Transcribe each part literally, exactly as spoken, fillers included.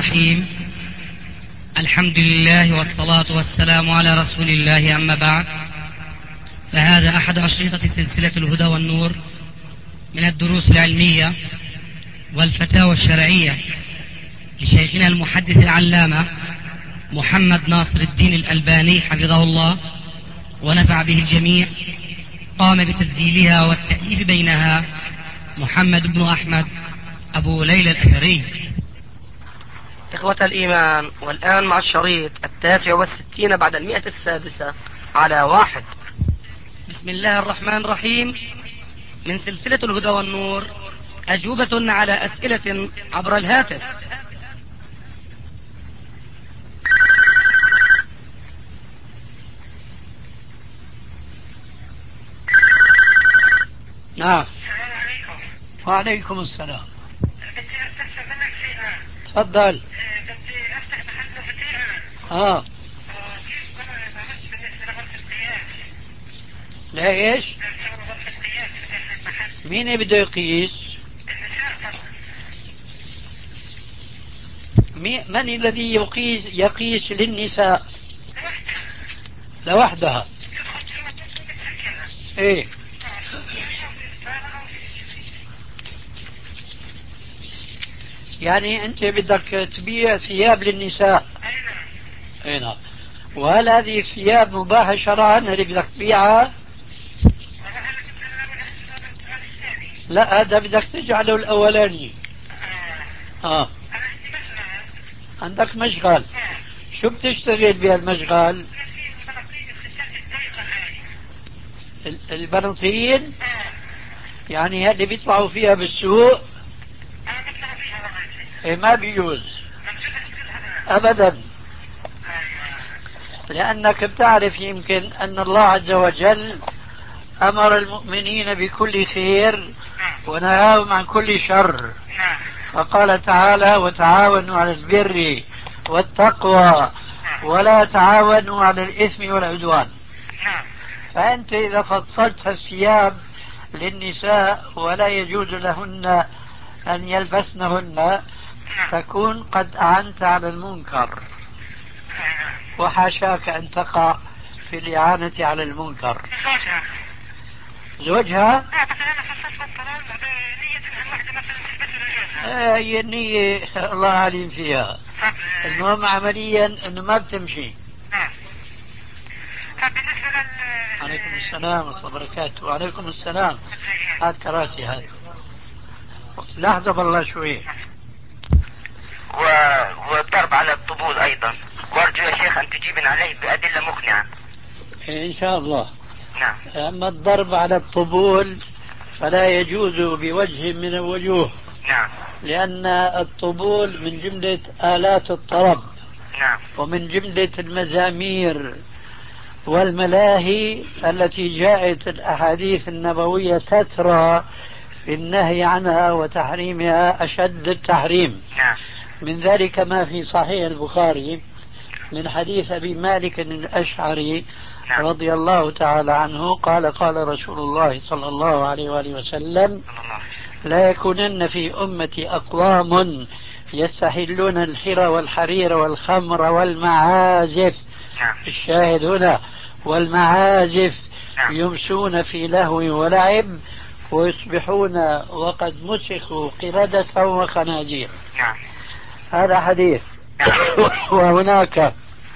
الرحيم. الحمد لله والصلاة والسلام على رسول الله، أما بعد، فهذا أحد أشرطة سلسلة الهدى والنور من الدروس العلمية والفتاوى الشرعية لشيخنا المحدث العلامة محمد ناصر الدين الألباني حفظه الله ونفع به الجميع. قام بتسجيلها والتأليف بينها محمد بن أحمد أبو ليلى الأثري. إخوة الإيمان، والآن مع الشريط التاسع والستين بعد المئة السادسة على واحد. بسم الله الرحمن الرحيم. من سلسلة الهدى والنور، أجوبة على أسئلة عبر الهاتف. نعم. السلام عليكم. وعليكم السلام. بدي استفسر منك شيئا. تفضل. بدي افتح محل مفاتيح. اه كيف بعملش بالنسبه لغرفه القياس؟ لا ايش؟ غرفه القياس في داخل المحل. مين بده يقيس؟ النساء فقط. مي... من الذي يقيس يقيس للنساء؟ لوحدها. لوحدها. تدخل شو بتسكرها. ايه يعني انت بدك تبيع ثياب للنساء؟ اي نعم. وهل هذه الثياب مباحة شرعا اللي بدك تبيعها؟ لا، هذا بدك تجعله الاولاني. اه عندك مشغل. شو بتشتغل بهالمشغل؟ البناطيل يعني اللي بيطلعوا فيها بالسوق. إيه ما بيجوز ابدا، لانك بتعرف يمكن ان الله عز وجل امر المؤمنين بكل خير ونهاهم عن كل شر، فقال تعالى: وتعاونوا على البر والتقوى ولا تعاونوا على الإثم والعدوان. فأنت إذا فصلت الثياب للنساء ولا يجوز لهن أن يلبسنهن تكون قد أعنت على المنكر، وحاشاك أن تقع في الإعانة على المنكر. زوجها هي النية الله عليم فيها، المهم عمليا انه ما بتمشي. عليكم السلام ورحمة الله وبركاته. وعليكم السلام. هات كراسي هاي. لحظة بالله شوي. و... والضرب على الطبول ايضا، وارجو يا شيخ ان تجيبن عليه بادلة مقنعة. ان شاء الله. نعم. اما الضرب على الطبول فلا يجوز بوجه من الوجوه. نعم. لأن الطبول من جملة آلات الطرب. نعم. ومن جملة المزامير والملاهي التي جاءت الأحاديث النبوية تترى في النهي عنها وتحريمها أشد التحريم. نعم. من ذلك ما في صحيح البخاري من حديث أبي مالك الأشعري نعم. رضي الله تعالى عنه قال: قال رسول الله صلى الله عليه وآله وسلم: لا يكونن في أمتي أقوام يستحلون الحر والحرير والخمر والمعازف. نعم. الشاهد هنا والمعازف. نعم. يمسون في لهو ولعب ويصبحون وقد مسخوا قردة وخنازير. نعم. هذا حديث. نعم. وهناك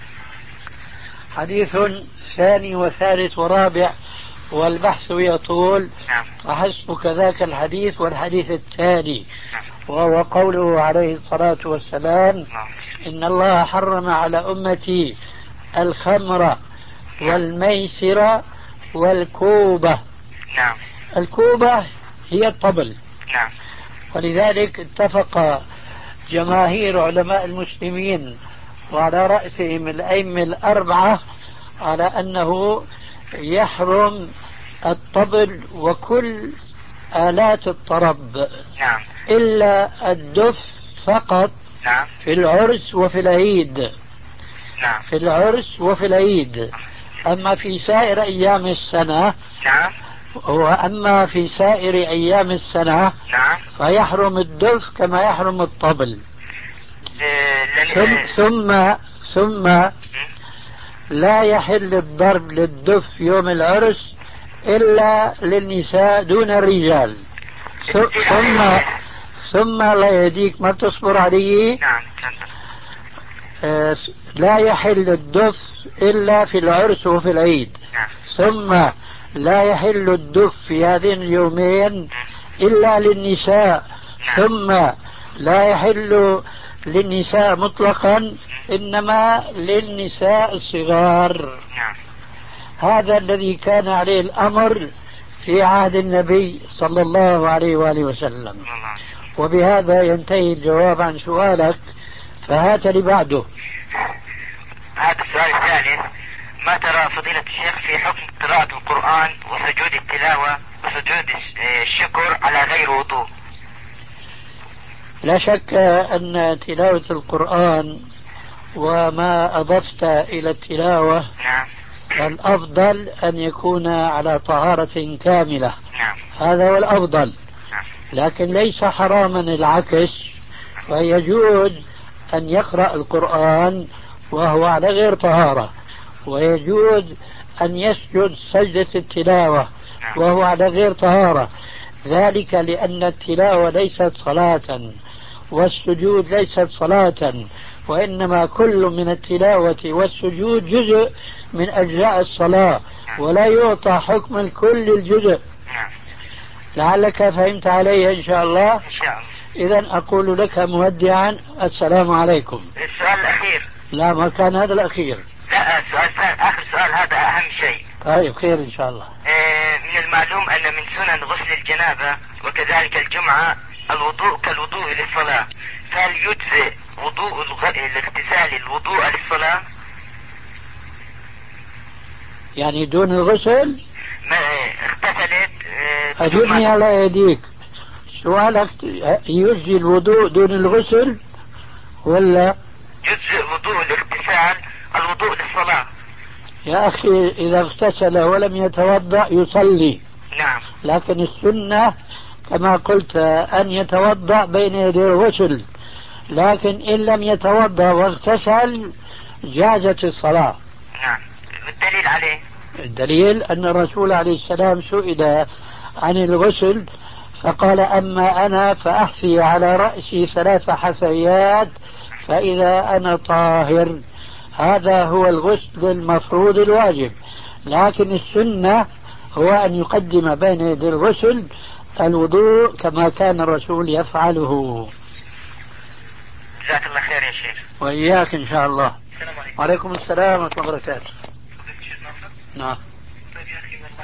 حديث ثاني وثالث ورابع والبحث يطول. نعم. وحسبك ذاك الحديث والحديث الثاني، وهو قوله عليه الصلاة والسلام: إن الله حرم على أمتي الخمر والميسر والكوبة. نعم. الكوبة هي الطبل. نعم. ولذلك اتفق جماهير علماء المسلمين وعلى رأسهم الأئمة الأربعة على أنه يحرم الطبل وكل آلات الطرب. نعم. إلا الدف فقط. نعم. في العرس وفي العيد. نعم. في العرس وفي العيد. أما في سائر أيام السنة. نعم. وأما في سائر أيام السنة. نعم. فيحرم الدف كما يحرم الطبل. ثم ثم ثم لا يحل الضرب للدف يوم العرس إلا للنساء دون الرجال. ثم ثم لا يهديك ما تصبر عليه. نعم. آه لا يحل الدف إلا في العرس وفي العيد. نعم. ثم لا يحل الدف في هذين اليومين إلا للنساء. نعم. ثم لا يحل للنساء مطلقا إنما للنساء الصغار. نعم. هذا الذي كان عليه الأمر في عهد النبي صلى الله عليه وآله وسلم. وبهذا ينتهي الجواب عن سؤالك، فهات لي بعده. هذا السؤال الثالث: ما ترى فضيلة الشيخ في حكم قراءة القرآن وسجود التلاوة وسجود الشكر على غير وضوء؟ لا شك أن تلاوة القرآن وما أضفت إلى التلاوة نعم. الأفضل أن يكون على طهارة كاملة. نعم. هذا هو الأفضل. نعم. لكن ليس حراما العكس، فيجوز أن يقرأ القرآن وهو على غير طهارة، ويجوز أن يسجد سجدة التلاوة وهو على غير طهارة، ذلك لأن التلاوة ليست صلاة والسجود ليست صلاة، وإنما كل من التلاوة والسجود جزء من أجزاء الصلاة ولا يعطى حكم الكل الجزء. لعلك فهمت علي إن شاء الله. إن شاء الله. إذن أقول لك مودعا السلام عليكم. السؤال الأخير. لا ما كان هذا الأخير. لا السؤال آخر سؤال، هذا أهم شيء. طيب خير إن شاء الله. آه من المعلوم أن من سنن غسل الجنابة وكذلك الجمعة الوضوء كالوضوء للصلاة، فهل يجزئ وضوء الاغتسال الوضوء للصلاة؟ يعني دون الغسل؟ ما اغتسلت. آه أجبني على يديك، سؤالك يجزي الوضوء دون الغسل ولا؟ يجزئ وضوء الاغتسال الوضوء للصلاة. يا أخي إذا اغتسل ولم يتوضأ يصلي. نعم. لكن السنة كما قلت أن يتوضأ بين يدي الغسل، لكن إن لم يتوضأ واغتسل جازت الصلاة. نعم. الدليل عليه؟ الدليل أن الرسول عليه السلام سئل عن الغسل فقال: أما أنا فأحثي على رأسي ثلاث حثيات فإذا أنا طاهر. هذا هو الغسل المفروض الواجب، لكن السنة هو أن يقدم بين يدي الغسل الوضوء كما كان الرسول يفعله. جزاك الله خير يا شيخ. وإياك إن شاء الله. السلام عليكم. وعليكم السلام ورحمة الله وبركاته. نعم. طيب يا أخي والله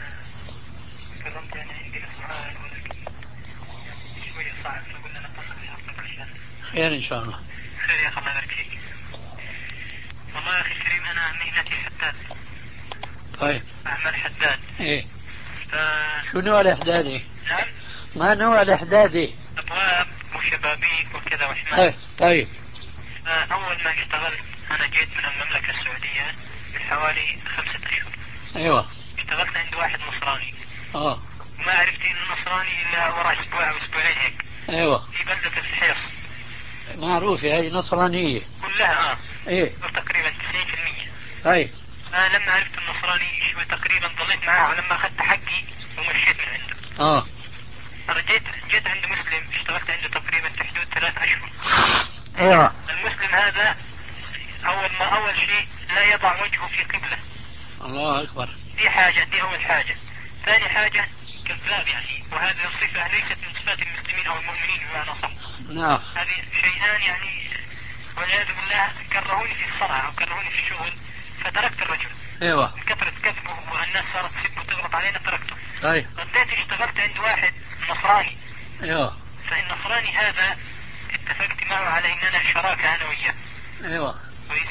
كرمت أنا عندي سؤال ولكن شوية صعب فقلنا نتصل بحضرتك الآن. خير إن شاء الله. خير يا أخي الله يبارك فيك. والله يا أخي الكريم أنا مهنتي حداد. طيب. أعمل حداد. إيه. ف... شو نوع الإحدادي؟ نعم. ما نوع الإحدادي؟ أبواب وشبابيك وكذا وحماية. طيب. طيب. أول ما اشتغلت أنا جيت من المملكة السعودية بحوالي خمسة أشهر. أيوة. اشتغلت عند واحد نصراني. آه. وما عرفت إنه نصراني إلا وراء أسبوع أو أسبوعين هيك. أيوة. في بلدة الحيص. معروفة هي نصرانية. كلها آه. إيه. تقريبا تسعين بالمية. طيب. فلما عرفت النصراني شوي تقريبا ضليت معاه ولما أخذت حقي ومشيت من عنده. آه. أنا جيت جيت عند مسلم اشتغلت عنده تقريبا في حدود ثلاث أشهر. أيوة. المسلم هذا أول ما أول شيء لا يضع وجهه في قبلة. الله أكبر. دي حاجة، دي أول حاجة. ثاني حاجة كذاب يعني، وهذه الصفة ليست من صفات المسلمين أو المؤمنين بمعنى صح. نعم. هذه شيئان يعني والعياذ بالله كرهوني في الصنعة أو كرهوني في الشغل فتركت الرجل. أيوة. من كثرة كذبه والناس صارت تسب وتغلط علينا تركته. طيب. رديت اشتغلت عند واحد نصراني. أيوة. فالنصراني هذا اتفقت معه على إننا شراكة أنا وياه. أيوة. كويس.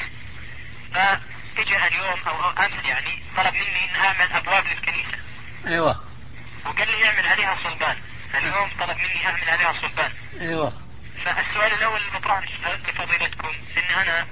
فاجأ اليوم أو أمس يعني طلب مني إن أعمل أبواب للكنيسة. أيوة. وقال لي اعمل عليها صلبان. اليوم طلب مني أعمل عليها صلبان. أيوة. فالسؤال الأول اللي بطرحه لفضيلتكم إن أنا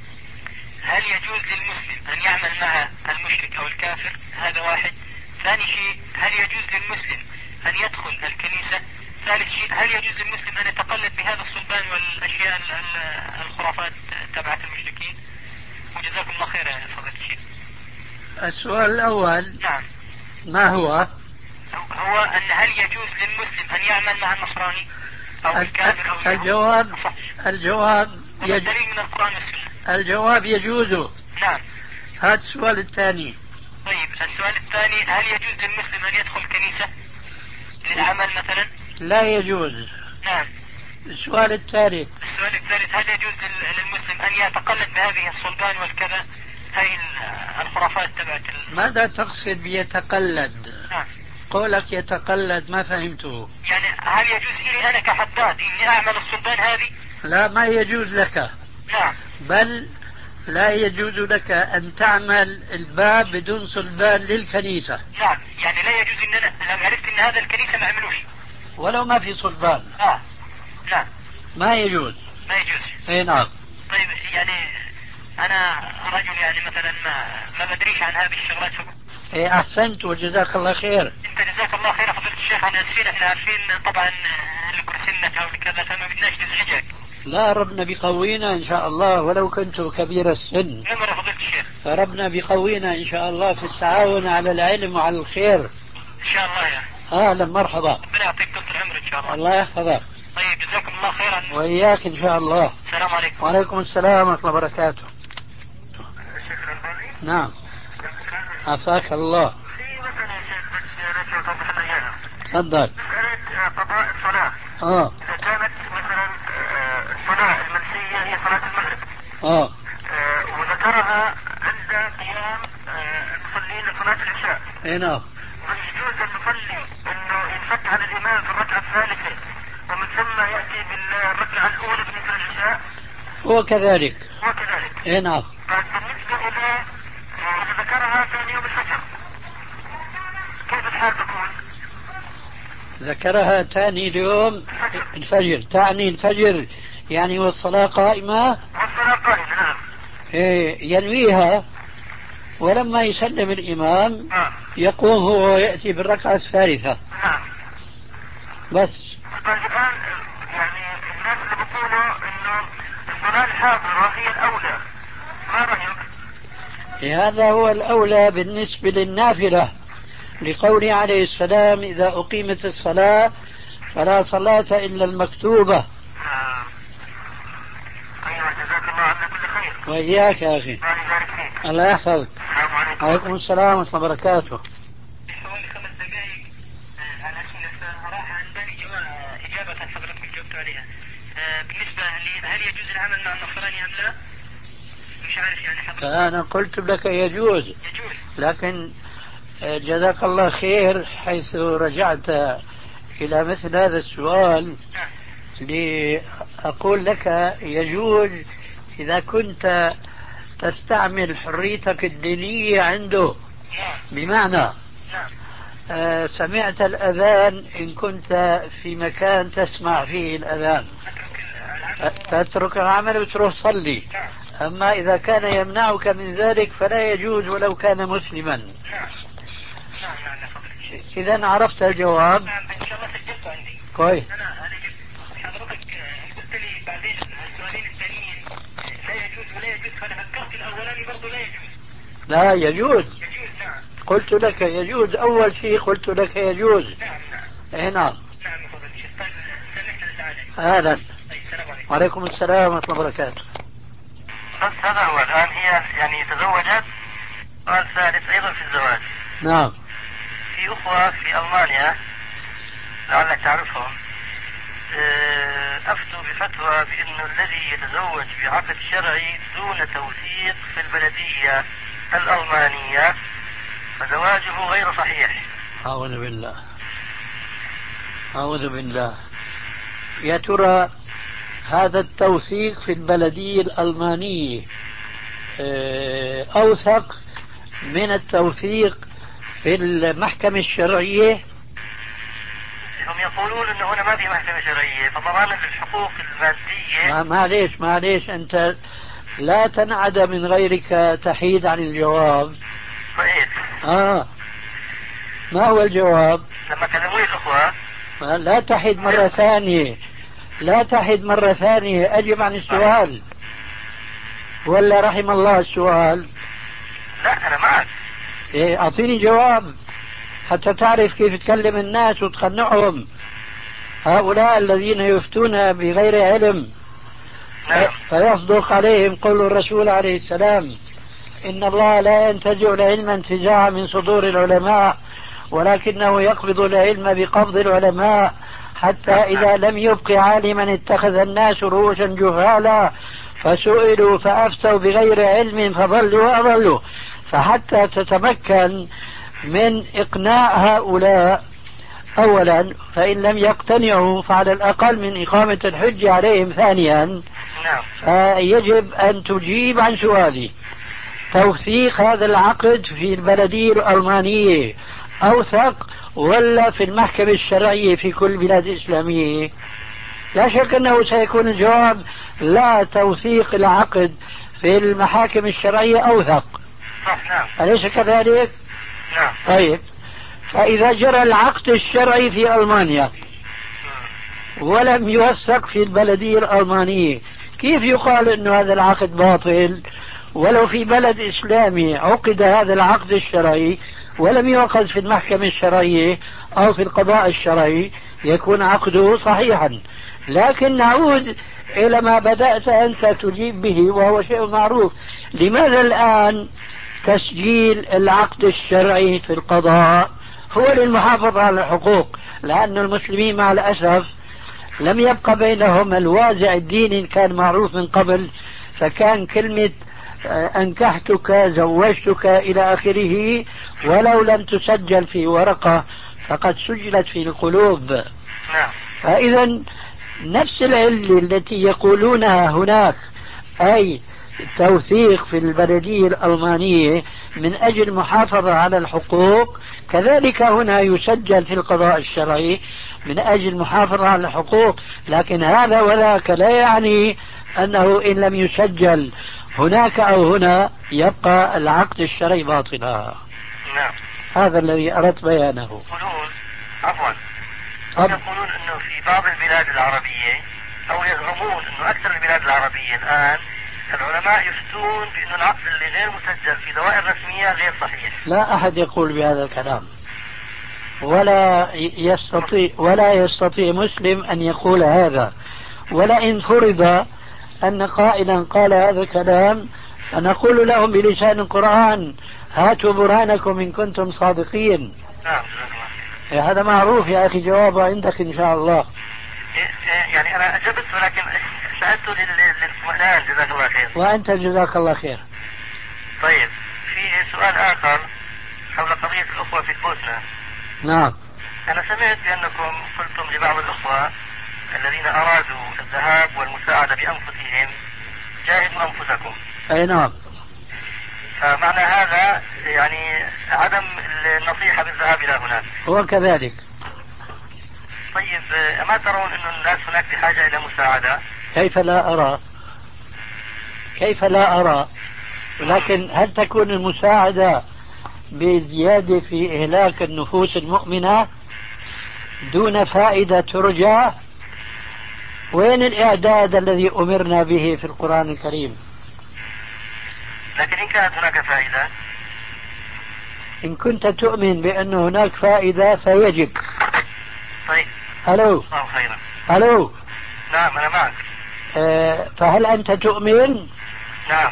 هل يجوز للمسلم أن يعمل مع المشرك أو الكافر؟ هذا واحد. ثاني شيء هل يجوز للمسلم أن يدخل الكنيسة ثالث شيء، هل يجوز للمسلم أن يتقلد بهذا الصلبان والأشياء الخرافات تبعت المشركين؟ وجزاكم الله خير يا فضيلة الشيخ. السؤال الأول نعم ما هو؟ هو أن هل يجوز للمسلم أن يعمل مع النصراني أو الكافر أو الجواب الجواب يج... من القرآن والسنة. الجواب يجوز. نعم. هذا السؤال الثاني. طيب السؤال الثاني، هل يجوز للمسلم أن يدخل كنيسة للعمل مثلا؟ لا يجوز. نعم. السؤال الثالث. السؤال الثالث، هل يجوز للمسلم أن يتقلد بهذه الصلبان والكذا، هاي الخرافات تبعت ال... ماذا تقصد بيتقلد؟ نعم. قولك يتقلد ما فهمته. يعني هل يجوز لي أنا كحداد إني أعمل الصلبان هذه؟ لا، ما يجوز لك. نعم. بل لا يجوز لك أن تعمل الباب بدون صلبان للكنيسة. نعم، يعني لا يجوز إن أنا لما عرفت إن هذا الكنيسة ما عملوش ولو ما في صلبان. آه. نعم. ما يجوز. ما يجوز. اي نعم. طيب يعني أنا رجل يعني مثلا ما ما بدريش عن هذه الشغلات. اي أحسنت وجزاك الله خير. أنت جزاك الله خير فضيلة الشيخ. أنا أسفين، إحنا عارفين طبعا لكل سنة أو لكذا، فما بدناش نزعجك. لا، ربنا بيقوينا إن شاء الله ولو كنت كبير السن. نعم فضيلة الشيخ. فربنا بيقوينا إن شاء الله في التعاون على العلم وعلى الخير. إن شاء الله يا أهلا مرحبا. ربنا يعطيك طول العمر إن شاء الله. الله يحفظك. طيب جزاكم الله خيرا. وإياك إن شاء الله. السلام عليكم. وعليكم السلام ورحمة الله وبركاته. نعم. عافاك الله. في مثلا يا شيخ بس نرجع توضح لنا اياها. تفضل. مسألة قضاء الصلاة. اه. إذا كانت مثلا الصلاة المنسية هي صلاة المغرب. اه. وذكرها عند قيام المصلين لصلاة العشاء. اي نعم. ويجوز المصلي انه ينفك عن الامام في الركعة الثالثة ومن ثم يأتي بالركعة الأولى بالنسبة للعشاء. هو كذلك. هو كذلك. اي نعم. بالنسبة إلى إذا ذكرها ثاني يوم الفجر كيف الحال تكون؟ ذكرها ثاني اليوم الفجر، تعني الفجر يعني والصلاة قائمة. والصلاة قائمة نعم. إيه ينويها، ولما يسلم الإمام آه. يقوم هو ويأتي بالركعة الثالثة. نعم. بس. طيب الآن يعني الناس اللي بيقولوا إنه الصلاة الحاضرة هي الأولى، ما رأيك؟ هذا هو الأولى بالنسبة للنافلة، لقوله عليه السلام إذا أقيمت الصلاة فلا صلاة إلا المكتوبة. آه. أيوة جزاك الله عنا كل خير. وإياك يا أخي. الله يبارك فيك. الله يحفظك. السلام عليكم. وعليكم السلام ورحمة الله وبركاته. حوالي خمس دقائق على أسئلة راح عن بالي إجابة حضرتك جاوبت عليها. بالنسبة لي هل يجوز العمل مع النصراني أم لا؟ مش عارف يعني حضرتك. أنا قلت لك يجوز. يجوز. لكن جزاك الله خير حيث رجعت إلى مثل هذا السؤال لأقول لك يجوز إذا كنت تستعمل حريتك الدينية عنده. بمعنى آه سمعت الأذان إن كنت في مكان تسمع فيه الأذان تترك العمل وتروح صلي. أما إذا كان يمنعك من ذلك فلا يجوز ولو كان مسلما. إذا عرفت الجواب. نعم إن شاء الله سجلته عندي. كويس. أنا أنا جبت حضرتك قلت لي بعدين السؤالين الثانيين لا يجوز ولا يجوز، فأنا فكرت الأولاني برضه لا يجوز. لا يجوز. يجوز نعم. قلت لك يجوز أول شيء، قلت لك يجوز. نعم نعم. إيه نعم. نعم فضل الشيخ. طيب سامحنا لسعادتك. أهلا. طيب السلام عليكم. وعليكم السلام ورحمة الله وبركاته. بس هذا هو الآن هي يعني تزوجت. سؤال ثالث أيضا في الزواج. نعم. في أخوة في ألمانيا لعلك تعرفهم أفتوا بفتوى بأنه الذي يتزوج بعقد شرعي دون توثيق في البلدية الألمانية فزواجه غير صحيح. أعوذ بالله أعوذ بالله. يا ترى هذا التوثيق في البلدية الألمانية أوثق من التوثيق في المحكمة الشرعية؟ هم يقولون انه هنا ما في محكمة شرعية فضمانا للحقوق المادية. ما معليش معليش انت لا تنعد من غيرك تحيد عن الجواب. صحيح. اه ما هو الجواب؟ لما كلموني الاخوة لا تحد مرة ثانية، لا تحد مرة ثانية، أجب عن السؤال ولا رحم الله السؤال؟ لا أنا معك. إيه أعطيني جواب حتى تعرف كيف تكلم الناس وتقنعهم، هؤلاء الذين يفتون بغير علم. نعم. فيصدق عليهم قول الرسول عليه السلام: إن الله لا ينتزع العلم انتزاعا من صدور العلماء، ولكنه يقبض العلم بقبض العلماء، حتى إذا لم يبق عالما اتخذ الناس رؤوسا جهالا فسئلوا فأفتوا بغير علم فضلوا وأضلوا. فحتى تتمكن من إقناع هؤلاء أولا، فإن لم يقتنعوا فعلى الأقل من إقامة الحجة عليهم ثانيا، فيجب أن تجيب عن سؤالي: توثيق هذا العقد في البلدية الألمانية أوثق ولا في المحكمة الشرعية في كل بلاد إسلامية؟ لا شك أنه سيكون الجواب لا، توثيق العقد في المحاكم الشرعية أوثق. نعم. أليس كذلك؟ نعم. طيب، فإذا جرى العقد الشرعي في ألمانيا ولم يوثق في البلدية الألمانية، كيف يقال أن هذا العقد باطل؟ ولو في بلد إسلامي عقد هذا العقد الشرعي ولم يؤخذ في المحكمة الشرعية أو في القضاء الشرعي يكون عقده صحيحا. لكن نعود إلى ما بدأت أنت تجيب به وهو شيء معروف: لماذا الآن تسجيل العقد الشرعي في القضاء هو للمحافظة على الحقوق؟ لأن المسلمين مع الأسف لم يبقى بينهم الوازع الديني كان معروف من قبل، فكان كلمة أنكحتك زوجتك إلى آخره ولو لم تسجل في ورقة فقد سجلت في القلوب. فإذا نفس العلة التي يقولونها هناك، أي توثيق في البلدية الألمانية من أجل المحافظة على الحقوق، كذلك هنا يسجل في القضاء الشرعي من أجل المحافظة على الحقوق. لكن هذا وذاك لا يعني أنه إن لم يسجل هناك أو هنا يبقى العقد الشرعي باطلا. نعم. هذا الذي أردت بيانه. يقولون عفوا يقولون أنه في بعض البلاد العربية، أو يزعمون أنه أكثر البلاد العربية الآن العلماء يفتون بأن العقد اللي غير مسجل في دوائر رسمية غير صحيح. لا أحد يقول بهذا الكلام، ولا يستطيع ولا يستطيع مسلم أن يقول هذا. ولئن فرض أن قائلا قال هذا الكلام فنقول لهم بلسان القرآن: هاتوا برهانكم إن كنتم صادقين. نعم. هذا معروف يا أخي، جوابه عندك إن شاء الله. يعني أنا أجبت ولكن سألت للسؤال. جزاك الله خير. وأنت جزاك الله خير. طيب، في سؤال آخر حول قضية الأخوة في البوسنة. نعم. أنا سمعت بأنكم قلتم لبعض الأخوة الذين أرادوا الذهاب والمساعدة بأنفسهم: جاهدوا أنفسكم. أي نعم. فمعنى هذا يعني عدم النصيحة بالذهاب إلى هناك. هو كذلك. طيب، أما ترون أن الناس هناك بحاجة إلى مساعدة؟ كيف لا أرى، كيف لا أرى. لكن هل تكون المساعدة بزيادة في إهلاك النفوس المؤمنة دون فائدة ترجى؟ وين الإعداد الذي أمرنا به في القرآن الكريم؟ لكن إن كانت هناك فائدة، إن كنت تؤمن بأن هناك فائدة فيجب. طيب. ألو. الله خيرا. ألو. نعم أنا معك. أه فهل أنت تؤمن؟ نعم.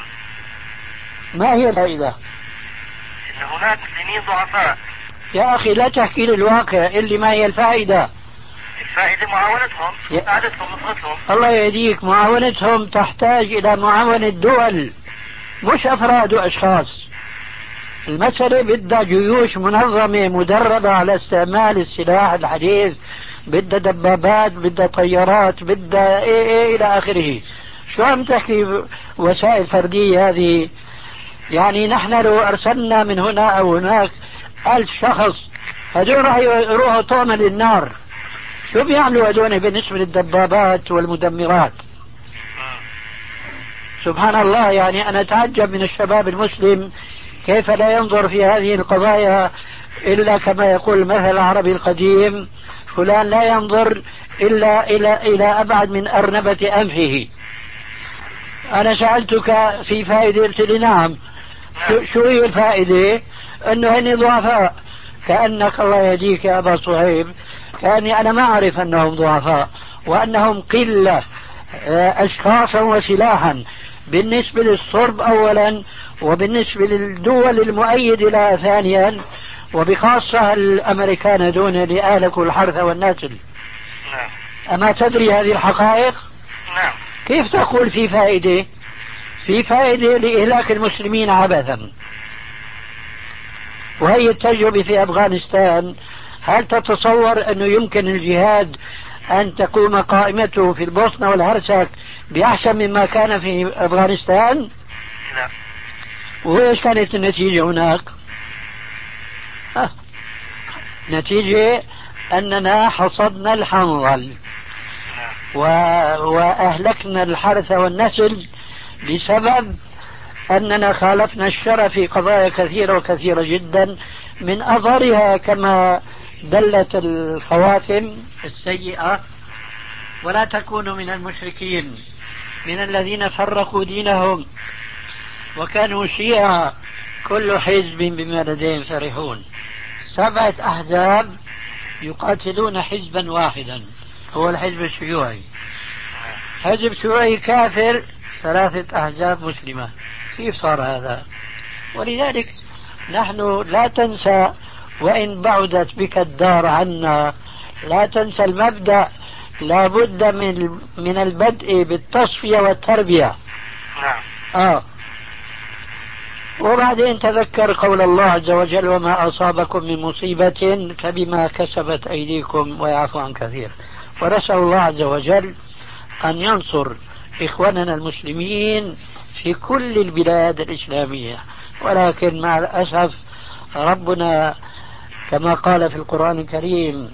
ما هي الفائدة؟ إن هناك مسلمين ضعفاء. يا أخي لا تحكي لي الواقع، اللي ما هي الفائدة. الفائدة معاونتهم، مساعدتهم، نصرتهم. الله يهديك، معاونتهم تحتاج إلى معاونة دول مش أفراد وأشخاص. المسألة بدها جيوش منظمة مدربة على استعمال السلاح الحديث، بدها دبابات، بدها طيارات، بدها إيه إيه إلى آخره. شو عم تحكي وسائل فردية هذه؟ يعني نحن لو أرسلنا من هنا أو هناك ألف شخص هدول راح يروحوا طعنا للنار. شو بيعملوا هدول بالنسبة للدبابات والمدمرات؟ سبحان الله. يعني أنا أتعجب من الشباب المسلم كيف لا ينظر في هذه القضايا إلا كما يقول المثل العربي القديم: فلان لا ينظر إلا إلى إلى أبعد من أرنبة أنفه. أنا سألتك في فائدة قلت لي نعم. شو هي الفائدة؟ أنه هني ضعفاء. كأنك الله يهديك يا أبا صهيب، كأني أنا ما أعرف أنهم ضعفاء وأنهم قلة أشخاصا وسلاحا بالنسبة للصرب أولا، وبالنسبة للدول المؤيدة لها ثانيا، وبخاصة الأمريكان دون لآلك الحرث والنسل. نعم. أما تدري هذه الحقائق؟ نعم. كيف تقول في فائدة؟ في فائدة لإهلاك المسلمين عبثا. وهي التجربة في أفغانستان. هل تتصور أنه يمكن الجهاد أن تقوم قائمته في البوسنة والهرسك بأحسن مما كان في أفغانستان؟ لا. وإيش كانت النتيجة هناك؟ ها. نتيجة أننا حصدنا الحنظل و... وأهلكنا الحرث والنسل بسبب أننا خالفنا الشرع في قضايا كثيرة وكثيرة جدا، من أظهرها كما دلت الخواتم السيئة: ولا تكونوا من المشركين من الذين فرقوا دينهم وكانوا شيعا كل حزب بما لديهم فرحون. سبعة أحزاب يقاتلون حزبا واحدا، هو الحزب الشيوعي. حزب شيوعي كافر، ثلاثة أحزاب مسلمة. كيف صار هذا؟ ولذلك نحن لا تنسى، وإن بعدت بك الدار عنا، لا تنسى المبدأ: لا بد من من البدء بالتصفية والتربية. نعم. آه. وبعدين تذكر قول الله عز وجل: وما أصابكم من مصيبة فبما كسبت أيديكم ويعفو عن كثير. ونسأل الله عز وجل أن ينصر إخواننا المسلمين في كل البلاد الإسلامية. ولكن مع الأسف ربنا كما قال في القرآن الكريم: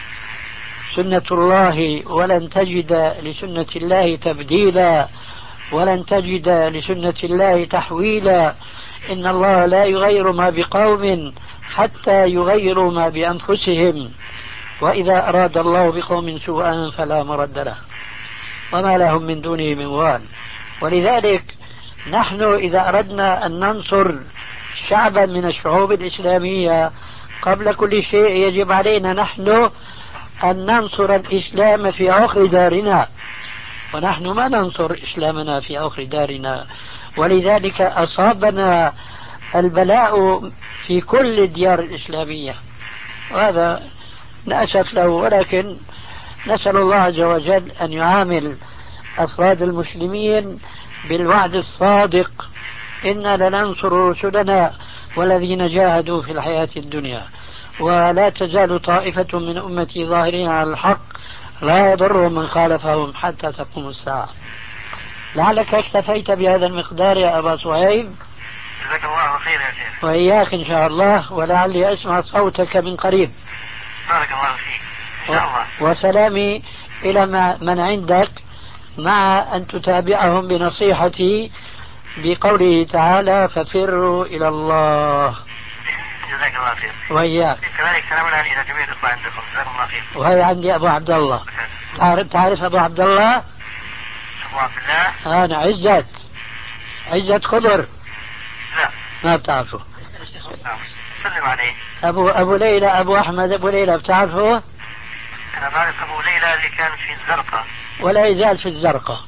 سنة الله ولن تجد لسنة الله تبديلا ولن تجد لسنة الله تحويلا. إن الله لا يغير ما بقوم حتى يغيروا ما بأنفسهم، وإذا أراد الله بقوم سوءا فلا مرد له وما لهم من دونه من وال. ولذلك نحن إذا أردنا أن ننصر شعبا من الشعوب الإسلامية، قبل كل شيء يجب علينا نحن أن ننصر الإسلام في عقر دارنا، ونحن ما ننصر إسلامنا في عقر دارنا. ولذلك أصابنا البلاء في كل الديار الإسلامية، وهذا نأسف له. ولكن نسأل الله عز وجل أن يعامل أفراد المسلمين بالوعد الصادق: إنا لننصر رسلنا والذين جاهدوا في الحياة الدنيا، ولا تزال طائفة من أمتي ظاهرين على الحق لا يضرهم من خالفهم حتى تقوم الساعة. لعلك اكتفيت بهذا المقدار يا أبا صهيب. جزاك الله خير يا شيخ. وإياك إن شاء الله، ولعلي أسمع صوتك من قريب. بارك الله فيك إن شاء الله. وسلامي إلى من عندك، مع أن تتابعهم بنصيحتي بقوله تعالى: ففروا إلى الله. جزاك الله خير. وإياك. كذلك سلامنا إلى جميع الأخوة عندكم. جزاك الله خير. وهي عندي أبو عبد الله. تعرف تعرف أبو عبد الله؟ أبو عبد الله؟ أنا عزت عزت خضر. لا ما بتعرفه. سلم عليه. أبو أبو ليلى أبو أحمد أبو ليلى بتعرفه؟ أنا بعرف أبو ليلى اللي كان في الزرقاء. ولا يزال في الزرقاء،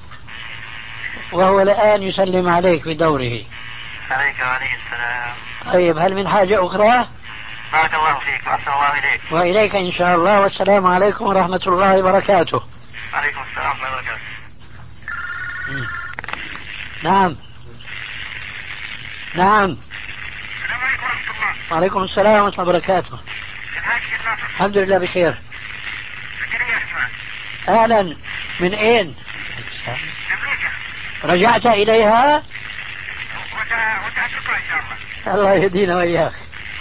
وهو الآن يسلم عليك بدوره. عليك وعليه السلام. طيب، هل من حاجة أخرى؟ بارك الله فيك وأحسن الله إليك. وإليك إن شاء الله، والسلام عليكم ورحمة الله وبركاته. عليكم السلام ورحمة الله وبركاته. نعم نعم. السلام عليكم ورحمة الله. وعليكم السلام ورحمة الله وبركاته. الحمد لله بخير. أهلا. من أين؟ رجعت إليها؟ وتعشقها إن شاء الله. الله يهدينا وإياك.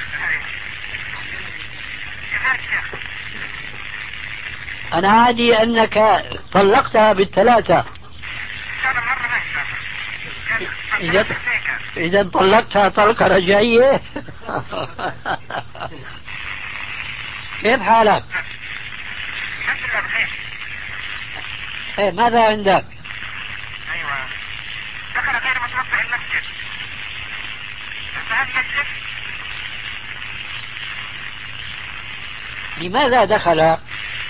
أنا عادي أنك طلقتها بالثلاثة. إذا إذا طلقتها طلقة رجعية. كيف حالك؟ إيه ماذا عندك؟ أيوة دخل غير متوضئ المسجد فهل يجلس؟ لماذا دخل؟ يجلس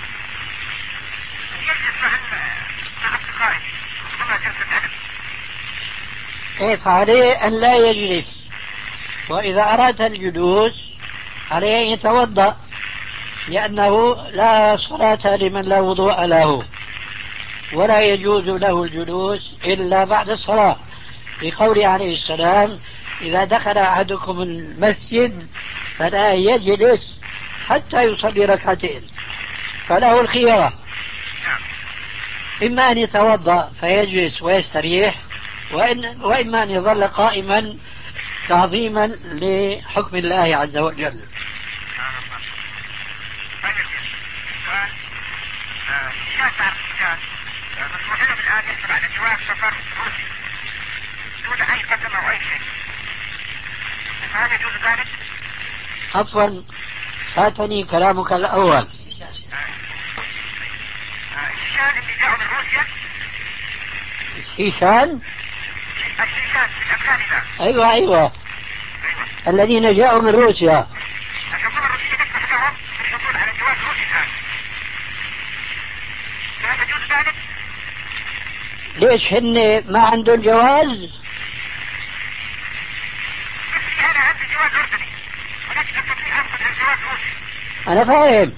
مع مع أصدقائه ربما جلسة علم. إيه فعليه أن لا يجلس، وإذا أراد الجلوس عليه أن يتوضأ، لأنه لا صلاة لمن لا وضوء له، ولا يجوز له الجلوس إلا بعد الصلاة، لقوله عليه السلام: إذا دخل أحدكم المسجد فلا يجلس حتى يصلي ركعتين، فله الخيرة، إما أن يتوضأ فيجلس ويستريح، وإن وإما أن يظل قائما تعظيما لحكم الله عز وجل. مسموحين بالآن يحصل على جواز سفر روسي دون أي قسم أو أي شيء، فهل يجوز ذلك؟ عفوا فاتني كلامك الأول. الشيشان اللي جاءوا من روسيا. الشيشان؟ الشيشان في أفغانستان. أيوة أيوة الذين جاءوا من روسيا. الحكومة الروسية تسمح لهم بالحصول على جواز روسي الآن، فهل يجوز ذلك؟ ليش هن ما عندهم جواز؟ أنا عندي جواز أردني ولكن أستطيع أحصل على جواز روسي. أنا فاهم.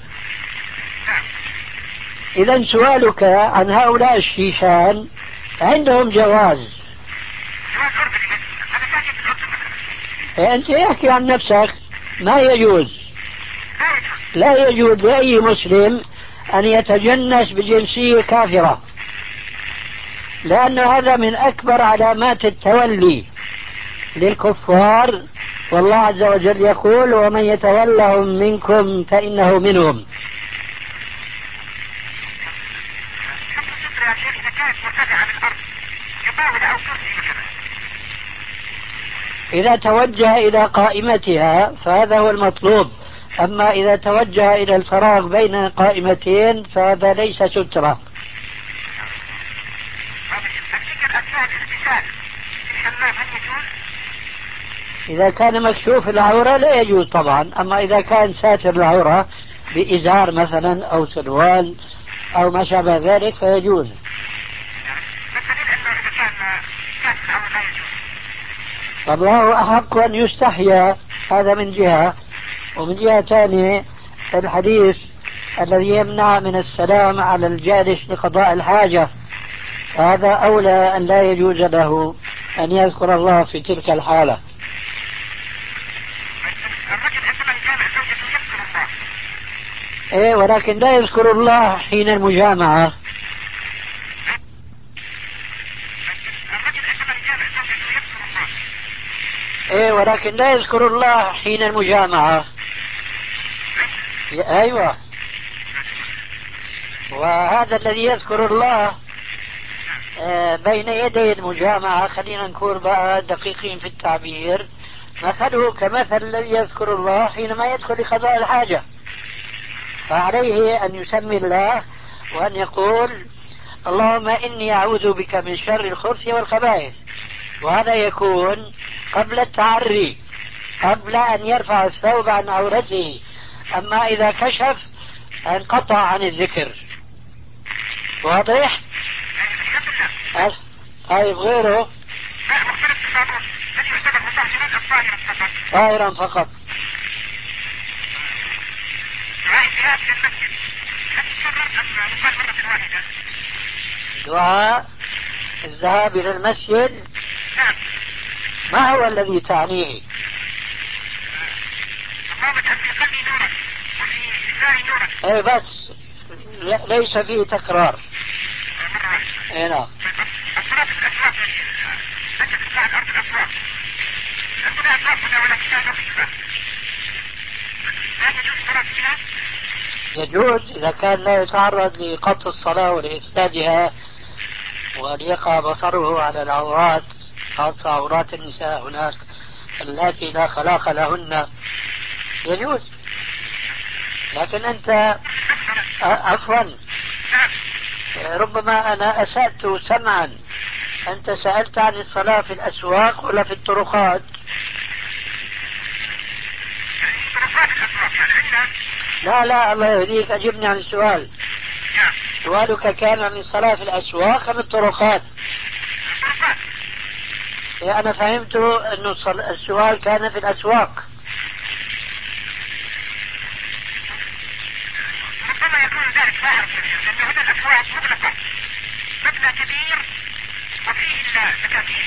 إذا سؤالك عن هؤلاء الشيشان عندهم جواز. جواز أردني أنا ساكن في الأردن. أنت احكي عن نفسك. ما يجوز، لا يجوز لأي مسلم أن يتجنس بجنسية كافرة، لأن هذا من أكبر علامات التولي للكفار، والله عز وجل يقول: ومن يتولهم منكم فإنه منهم. إذا توجه إلى قائمتها فهذا هو المطلوب، أما إذا توجه إلى الفراغ بين قائمتين فهذا ليس سترة. إذا كان مكشوف العورة لا يجوز طبعا، أما إذا كان ساتر العورة بإزار مثلا أو سروال أو ما شابه ذلك فيجوز. فالله أحق أن يستحيا، هذا من جهة، ومن جهة ثانية الحديث الذي يمنع من السلام على الجالس لقضاء الحاجة، هذا أولى أن لا يجوز له أن يذكر الله في تلك الحالة. إيه ولكن لا يذكر الله حين المجامعة. إيه ولكن لا يذكر الله حين المجامعة. أيوة، وهذا الذي يذكر الله بين يدي المجامعة، خلينا نكون بقى دقيقين في التعبير، مثله كمثل الذي يذكر الله حينما يدخل لقضاء الحاجة، فعليه أن يسمي الله وأن يقول: اللهم إني أعوذ بك من شر الخبث والخبائث، وهذا يكون قبل التعري، قبل أن يرفع الثوب عن عورته. أما إذا كشف انقطع عن الذكر. واضح؟ طيب غيره طائرا فقط. دعاء الذهاب إلى المسجد ما هو الذي تعنيه؟ ايه بس ليس فيه تكرار. ايه نعم. يجوز إذا كان لا يتعرض لقطع الصلاة ولإفسادها وأن يقع بصره على العورات، خاصة عورات النساء هناك التي لا خلاق لهن، يجوز. لكن أنت عفوا ربما أنا أسأت سمعا. أنت سألت عن الصلاة في الأسواق ولا في الطرقات؟ لا لا الله يهديك، أجبني عن السؤال. سؤالك كان عن الصلاة في الأسواق أم الطرقات؟ إيه أنا فهمت أن السؤال كان في الأسواق. ربما يكون ذلك، لا أعرف، لأن هنا الأسواق مغلقة، مبنى كبير وفيه التكاتيف.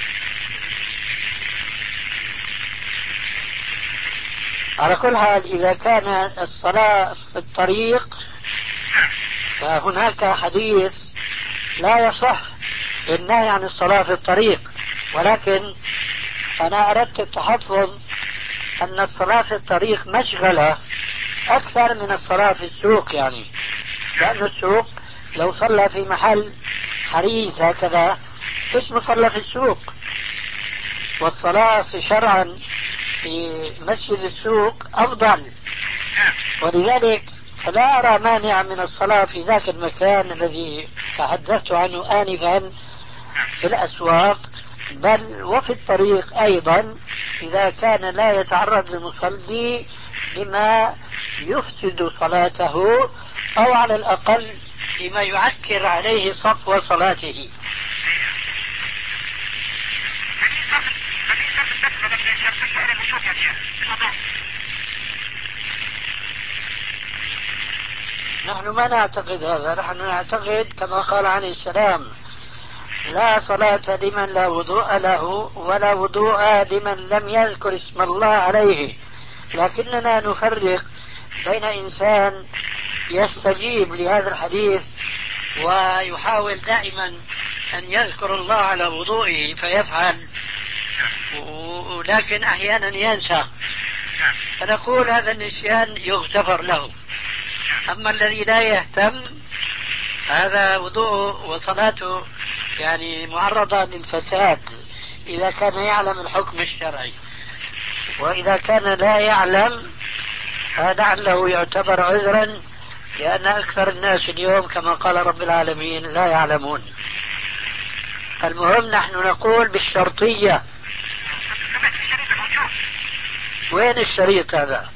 على كل حال إذا كان الصلاة في الطريق فهناك حديث لا يصح النهي عن الصلاة في الطريق، ولكن أنا أردت التحفظ أن الصلاة في الطريق مشغلة أكثر من الصلاة في السوق، يعني لأن السوق لو صلى في محل حريث هكذا اسمه صلى في السوق، والصلاة في شرعا في مسجد السوق أفضل، ولذلك فلا أرى مانع من الصلاة في ذاك المكان الذي تحدثت عنه آنفا في الأسواق، بل وفي الطريق أيضا إذا كان لا يتعرض المصلي لما يفسد صلاته أو على الأقل لما يعكر عليه صفو صلاته. نحن ما نعتقد هذا، نحن نعتقد كما قال عليه السلام: لا صلاة لمن لا وضوء له ولا وضوء لمن لم يذكر اسم الله عليه. لكننا نفرق بين إنسان يستجيب لهذا الحديث ويحاول دائما أن يذكر الله على وضوئه فيفعل، ولكن أحيانا ينسى، فنقول هذا النسيان يغتفر له. أما الذي لا يهتم هذا وضوءه وصلاته يعني معرضة للفساد إذا كان يعلم الحكم الشرعي، وإذا كان لا يعلم فلعله يعتبر عذرا، لأن أكثر الناس اليوم كما قال رب العالمين لا يعلمون. المهم نحن نقول بالشرطية. وين الشريط هذا؟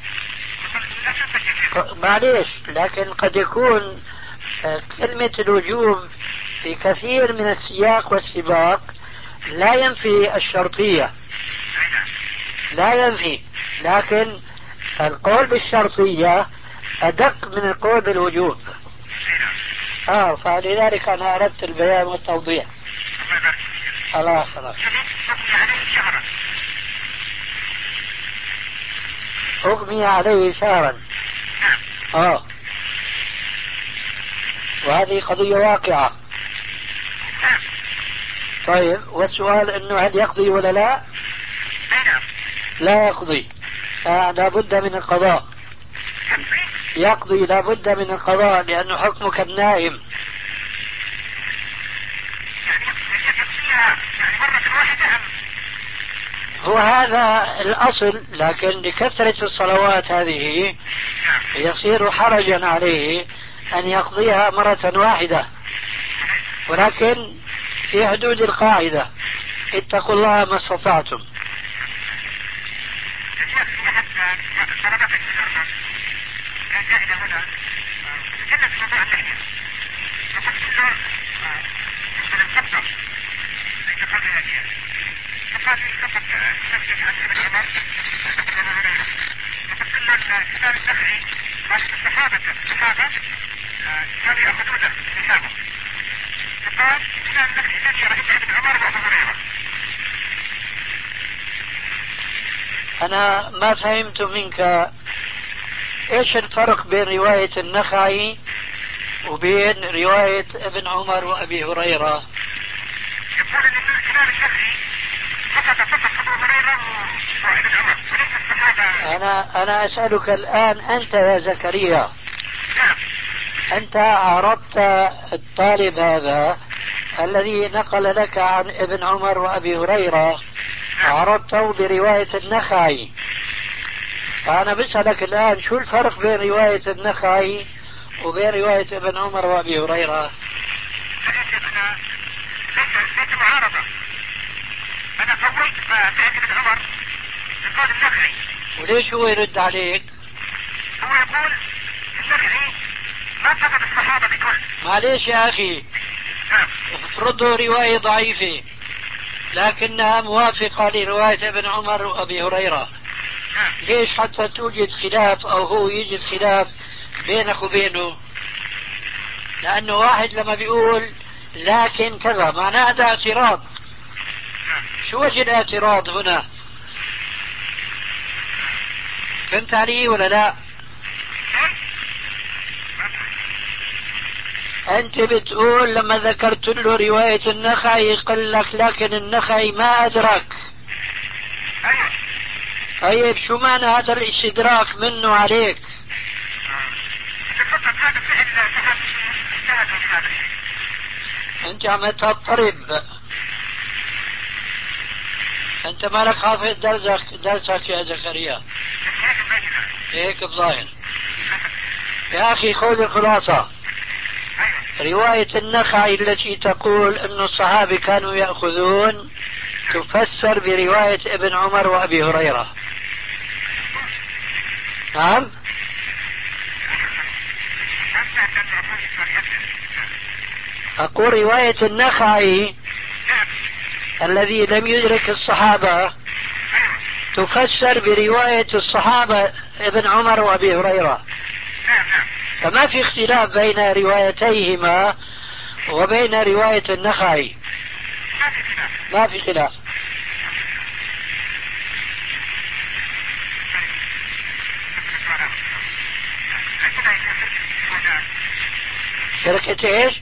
معليش، لكن قد يكون كلمة الوجوب في كثير من السياق والسباق لا ينفي الشرطية، لا ينفي، لكن القول بالشرطية أدق من القول بالوجوب. آه فلذلك أنا أردت البيان والتوضيح. خلاص خلاص. أغمي عليه شهرا. آه وهذه قضية واقعة. طيب والسؤال انه هل يقضي ولا لا؟ لا يقضي، آه لابد من القضاء. يقضي لابد من القضاء لأنه حكمه كالنائم. هو هذا الأصل، لكن لكثرة الصلوات هذه يصير حرجا عليه أن يقضيها مرة واحدة، ولكن في حدود القاعدة: اتقوا الله ما استطعتم. أنا ما فهمت منك إيش الفرق بين رواية النخعي وبين رواية ابن عمر وأبي هريرة؟ يقول أن الإمام النخعي فقط فقط أبو هريرة وابن عمر وليس الصحابة. أنا أنا أسألك الآن أنت يا زكريا، أنت عرضت الطالب هذا الذي نقل لك عن ابن عمر وأبي هريرة، عرضته برواية النخعي. فأنا بسألك الآن شو الفرق بين رواية النخعي وبين رواية ابن عمر وأبي هريرة؟ فسعد بن عمر بقول النخعي. وليش هو يرد عليك؟ هو يقول النخعي ما كتب الصحابة بكل. معليش يا أخي، افرضوا رواية ضعيفة لكنها موافقة لرواية ابن عمر وأبي هريرة، ليش حتى توجد خلاف أو هو يجد خلاف بينك وبينه؟ لأنه واحد لما بيقول لكن كذا معناه هذا اعتراض. شو وجه الاعتراض هنا؟ كنت عليه ولا لا؟ أنت بتقول لما ذكرت له رواية النخعي قال لك لكن النخعي ما أدرك. طيب شو معنى هذا الاستدراك منه عليك؟ أنت عم تضطرب، أنت مالك حافظ درسك درسك يا زكريا، هيك الظاهر. يا أخي خذ الخلاصة. رواية النخعي التي تقول أن الصحابة كانوا يأخذون تفسر برواية ابن عمر وأبي هريرة. نعم. أقول رواية النخعي الذي لم يدرك الصحابة تفسر برواية الصحابة ابن عمر وأبي هريرة، فما في اختلاف بين روايتيهما وبين رواية النخعي، ما في خلاف. شركة ايش؟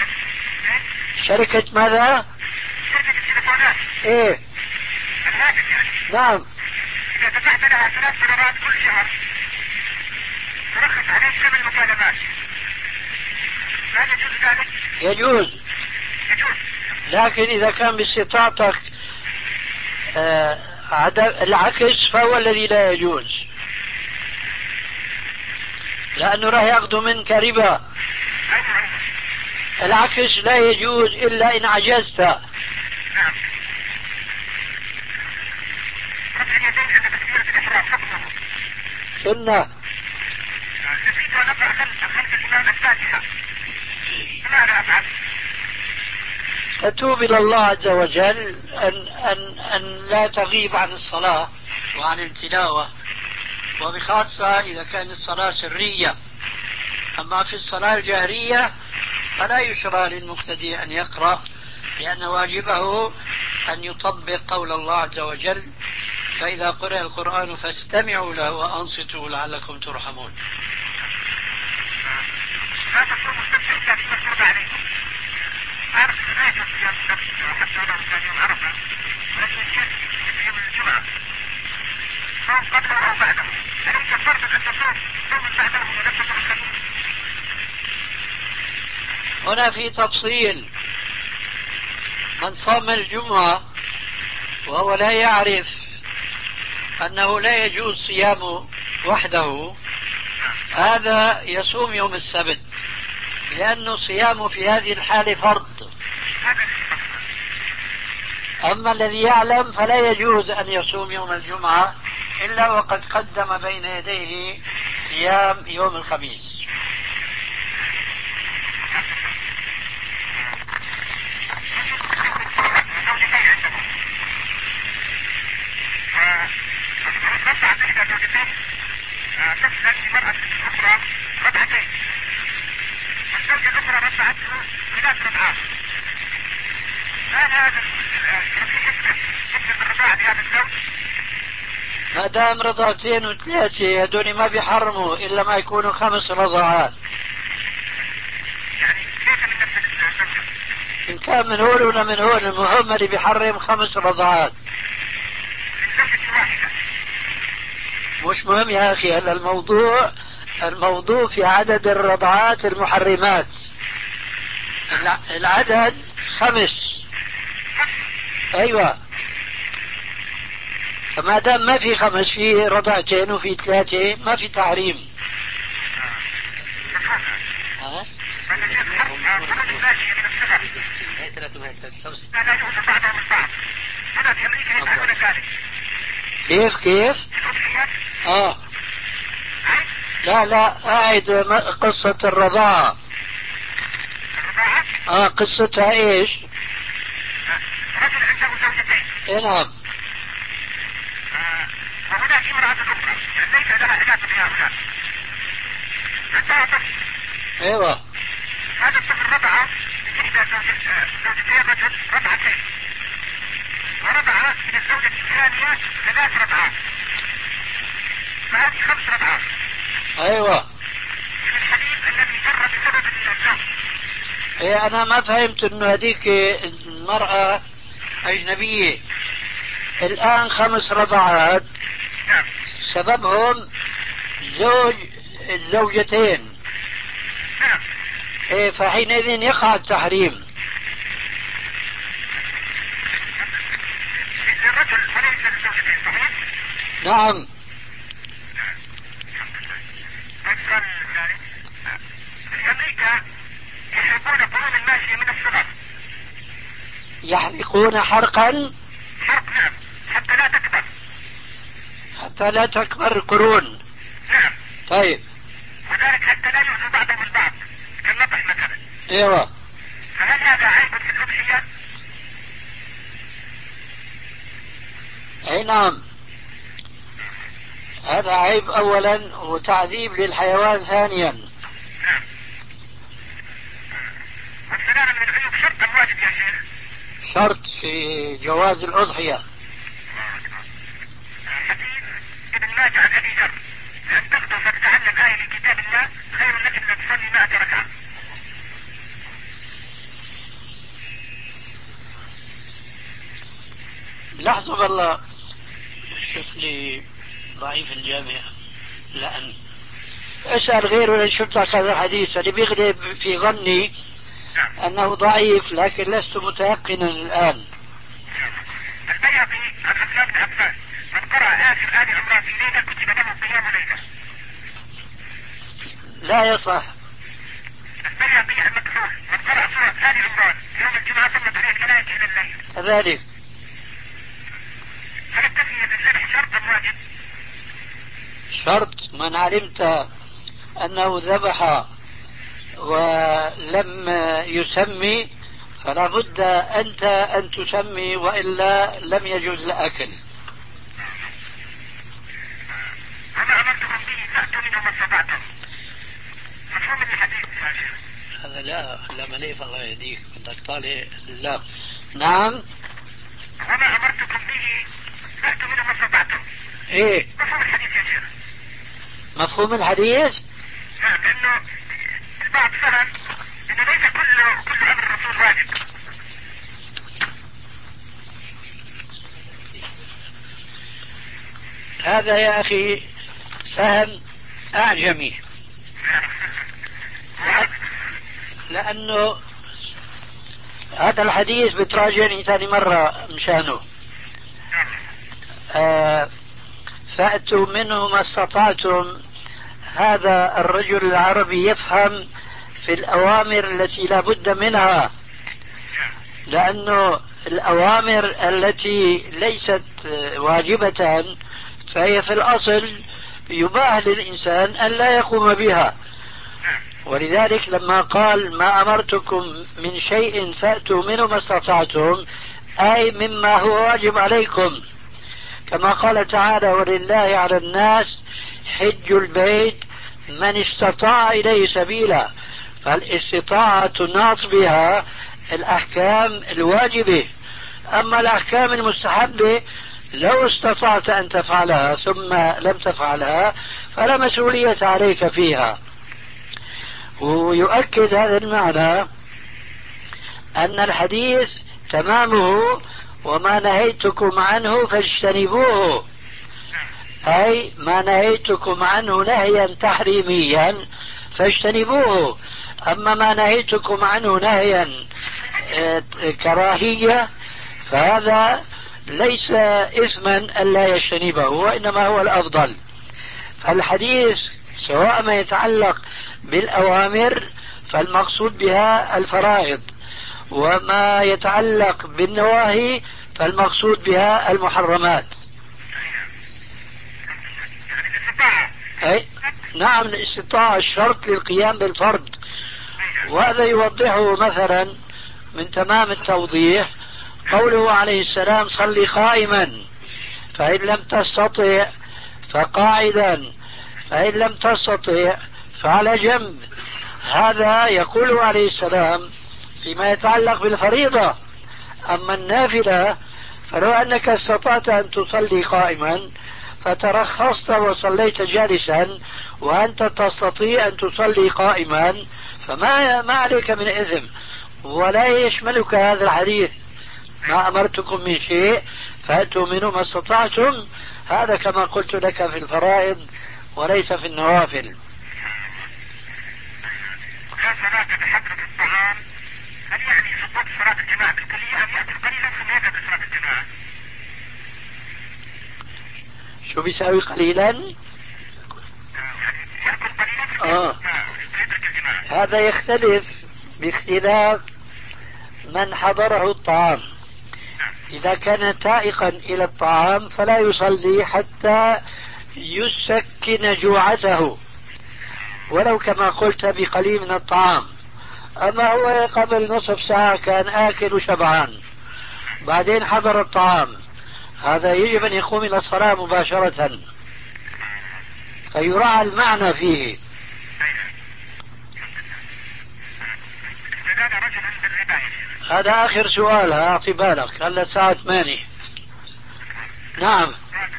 شركة ماذا؟ شركة التليفونات. ايه الهاتف يعني. نعم. إذا دفعت لها ثلاث دولارات كل شهر ترخص عليك كم المكالمات، هل يجوز ذلك؟ يجوز. يجوز. لكن إذا كان باستطاعتك آه العكس فهو الذي لا يجوز، لأنه راح يأخذ منك ربا. العكس لا يجوز إلا إن عجزت. نعم. رفع اليدين عند تكبيرة الإحرام حكمه سنة. نسيت أن أقرأ خلف الإمام الفاتحة، فماذا أفعل؟ تتوب إلى الله عز وجل أن, أن, أن لا تغيب عن الصلاة وعن التلاوة، وبخاصة إذا كانت الصلاة سرية. أما في الصلاة الجهرية فلا يشرع للمقتدي أن يقرأ، لأن واجبه أن يطبق قول الله عز وجل: فإذا قرأ القرآن فاستمعوا له وأنصتوا لعلكم ترحمون. لا تصوم السبت إلا في مفروض عليكم. أعرف لا يجوز صيام السبت حتى ولو كان يوم عرفة، ولكن يجوز في يوم الجمعة صوم قبله أو بعده. أليس فرض أن تصوم صوم بعده ونفسه الخميس؟ هنا في تفصيل. من صام الجمعة وهو لا يعرف أنه لا يجوز صيامه وحده، هذا يصوم يوم السبت، لأنه صيامه في هذه الحالة فرض. أما الذي يعلم فلا يجوز أن يصوم يوم الجمعة إلا وقد قدم بين يديه صيام يوم الخميس. تسلم المرأة الأخرى ربعتين والزوجة الأخرى ربعته ثلاث ربعات، هل هذا يسلم الرضاعة لهذا الزوج؟ ما دام رضعتين وثلاثة هذول ما بيحرموا إلا ما يكونوا خمس رضعات. يعني كيف من نفس الزوجة؟ إن كان من هون ولا من هون، المهم اللي بيحرم خمس رضعات. الزوجة واحدة. مش مهم يا أخي، هلا الموضوع الموضوع في عدد الرضعات المحرمات. العدد خمس. أيوة. فما دام ما في خمس، في رضعتين وفي ثلاثة، ما في تحريم. ها؟ هنا في أمريكا يفعلون ذلك. كيف كيف؟ اه لا لا قاعد قصة الرضاعة. الرضاعة؟ اه قصتها ايش؟ رجل عنده زوجتين. ايه نعم. آه. وهناك امرأة أخرى ليس لها علاقة بهؤلاء. عندها طفل. ايوه. هذا الطفل رضع من إحدى زوجتي الرجل رضعتين. ورضع من الزوجة الثانية ثلاث رضعات. فهذه خمس رضعات. ايوه. من الحليب الذي جر بسبب الزوج. ايه انا ما فهمت انه هذيك المرأة اجنبية. الان خمس رضعات. نعم. سببهم زوج الزوجتين. نعم. ايه فحينئذ يقع التحريم. للرجل وليس للزوجتين صحيح؟ نعم. السؤال الثاني في أمريكا يحرقون قرون الماشية من الصغر. يحرقون حرقا. حرق نعم حتى لا تكبر. حتى لا تكبر القرون. نعم. طيب. وذلك حتى لا يؤذوا بعضهم البعض كالنطح مثلا. ايوه. فهل هذا عيب في الأضحية؟ اي نعم. هذا عيب اولا وتعذيب للحيوان ثانيا. نعم. والسلامة من العيوب شرط واجب يا شيخ. شرط في جواز الأضحية. حديث ابن ماجه عن أبي ذر أن تغدو فتتعلم آية من كتاب الله خير لك من تصلي مائة ركعة. لحظة والله شوف لي ضعيف الجامع. لأن اسأل غيره لأن شفت لك هذا الحديث اللي بيغلب في ظني أنه ضعيف لكن لست متيقنا الآن. البيهقي عن عبد الله بن عباس من قرأ آخر آل عمران في ليلة كتب له قيام ليلة. لا يصح. البيهقي عن مكحول من قرأ سورة آل عمران يوم الجمعة صلت عليه الملائكة إلى الليل. كذلك. هل التسمية بالذبح شرط أم واجب؟ شرط. من علمت أنه ذبح ولم يسمي فلا بد أنت أن تسمي وإلا لم يجوز الأكل. وما أمرتكم به فأتوا منه ما استطعتم. مفهوم الحديث يا شيخ؟ هذا لا لا مليف الله يهديك بدك طالع. لا. نعم. وما أمرتكم به فأتوا منه ما استطعتم. ايه مفهوم الحديث يا شيخ؟ مفهوم الحديث. نعم لأنه البعض فهم إنه ليس كل كل أمر الرسول واجب. هذا يا أخي فهم أعجمي. لأنه هذا الحديث بتراجعني ثاني مرة مشانه. آه فأتوا منه ما استطعتم. هذا الرجل العربي يفهم في الأوامر التي لا بد منها. لأنه الأوامر التي ليست واجبة فهي في الأصل يباح للإنسان أن لا يقوم بها. ولذلك لما قال ما أمرتكم من شيء فأتوا منه ما استطعتم أي مما هو واجب عليكم. كما قال تعالى ولله على الناس حج البيت من استطاع إليه سبيلا. فالاستطاعة تناط بها الأحكام الواجبة. أما الأحكام المستحبة لو استطعت أن تفعلها ثم لم تفعلها فلا مسؤولية عليك فيها. ويؤكد هذا المعنى أن الحديث تمامه وما نهيتكم عنه فاجتنبوه. أي ما نهيتكم عنه نهيا تحريميا فاجتنبوه. أما ما نهيتكم عنه نهيا كراهية فهذا ليس إثما ألا يجتنبه وإنما هو الأفضل. فالحديث سواء ما يتعلق بالأوامر فالمقصود بها الفرائض وما يتعلق بالنواهي فالمقصود بها المحرمات. أي نعم، الاستطاعة الشرط للقيام بالفرض، وهذا يوضحه مثلا من تمام التوضيح قوله عليه السلام صلي قائما، فإن لم تستطع فقاعدا، فإن لم تستطع فعلى جنب. هذا يقول عليه السلام فيما يتعلق بالفريضة. أما النافلة فلو أنك استطعت أن تصلي قائما فترخصت وصليت جالسا وأنت تستطيع أن تصلي قائما فما ما عليك من إثم، ولا يشملك هذا الحديث ما أمرتكم من شيء فأتوا منه ما استطعتم. هذا كما قلت لك في الفرائض وليس في النوافل. لا صلاة بحضرة الطعام، هل يعني سقوط صلاة الجماعة بالكلية أم يأكل قليلا ثم يذهب لصلاة الجماعة؟ شو بيساوي قليلا؟ يعني يأكل قليلا ثم آه. يدرك الجماعة. هذا يختلف باختلاف من حضره الطعام. إذا كان تائقا إلى الطعام فلا يصلي حتى يسكن جوعته ولو كما قلت بقليل من الطعام. أما هو قبل نصف ساعة كان آكل وشبعان بعدين حضر الطعام، هذا يجب أن يقوم إلى الصلاة مباشرة، فيراعى المعنى فيه. هذا آخر سؤال، أعطي بالك هلا الساعة ثمانية. نعم.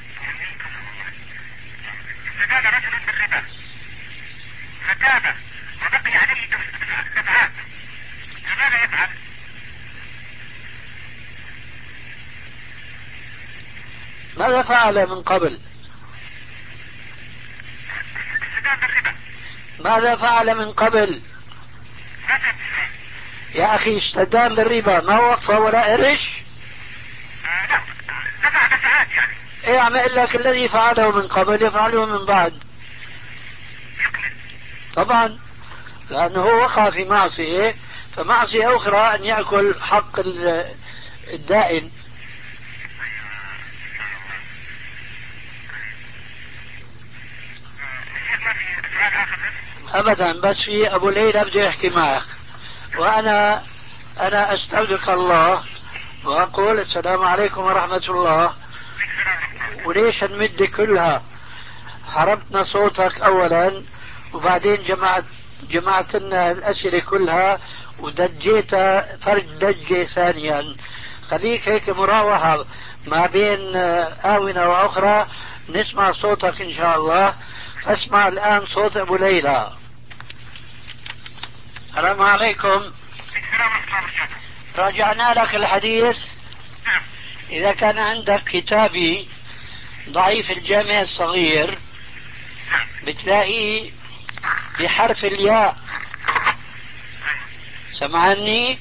استدان رجل بالربا فتاب وبقي عليه دفعات، فماذا يفعل؟ ماذا فعل من قبل؟ استدان بالربا. ماذا فعل من قبل؟ يا أخي استدان بالربا ما وقفه ولا قرش؟ آه لا، دفع دفعات يعني. ايه عم اقول لك الذي فعله من قبل يفعله من بعد. طبعا لأنه هو وقع في معصية، فمعصية أخرى أن يأكل حق الدائن. أبدا، بس في أبو ليلى بده يحكي معك، وأنا أنا أستودعك الله وأقول السلام عليكم ورحمة الله. وليش نمد كلها؟ حرمتنا صوتك أولا وبعدين جمعت جمعت لنا الأسئلة كلها ودجيتها فرج دجة ثانيا. خليك هيك مراوحة ما بين آونة وأخرى نسمع صوتك إن شاء الله. فاسمع الآن صوت أبو ليلى. السلام عليكم. راجعنا لك الحديث. إذا كان عندك كتابي ضعيف الجامع الصغير بتلاقيه بحرف الياء. سمعني؟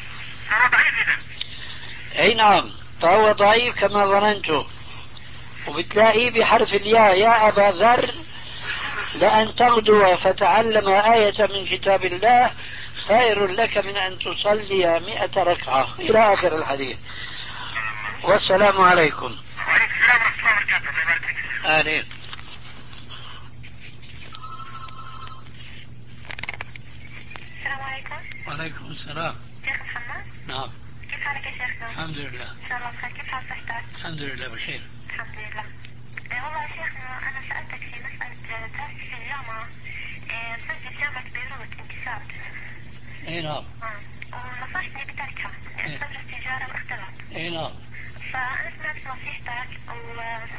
اي نعم، فهو ضعيف كما ظننته، وبتلاقيه بحرف الياء. يا أبا ذر لأن تغدو فتعلم آية من كتاب الله خير لك من أن تصلي مئة ركعة إلى آخر الحديث. والسلام عليكم. آمين. السلام عليكم. وعليكم السلام. شيخ محمد. نعم. كيف حالك يا شيخنا؟ الحمد لله. ان شاء الله بخير. كيف حال صحتك؟ الحمد لله بخير. الحمد لله. إيه والله يا شيخنا انا سألتك في مسألة درس في الجامعة. إيه مسجل جامعة بيروت انتساب. اي نعم. اه ونصحتني بتركها لأن بدرس تجارة واختلاط. اي نعم. فأنا سمعت نصيحتك و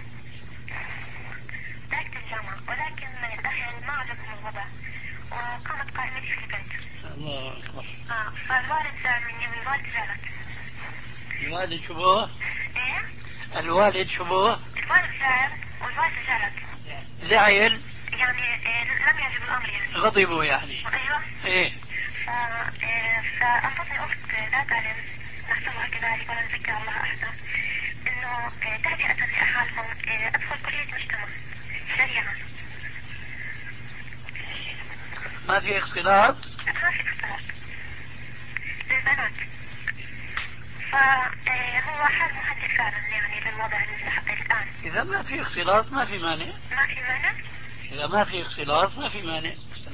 تركت الجامعة، ولكن الأهل ما عجبهم الوضع وقامت قائمتي في البيت. الله أكبر. اه فالوالد زعل مني والوالد زعلت. الوالد شبوه؟ ايه؟ الوالد شبوه؟ الوالد زعل والوالد زعلت. زعل؟ يعني إيه لم يعجب الأمر يعني. غضبوا يعني. ايوه. ايه. ف إيه فأنصتني أخت ذات علم نحسبها كذلك ولا نذكر الله أحسن إنه إيه تهدئة لأحوالهم إيه أدخل كلية مجتمع شريعة. ما في اختلاط؟ ما في اختلاط للبنات. ف فهو حال مهدد فعلا يعني للوضع اللي حطيت الآن. إذا ما في اختلاط ما في مانع. ما في مانع؟ إذا ما في اختلاط ما في مانع.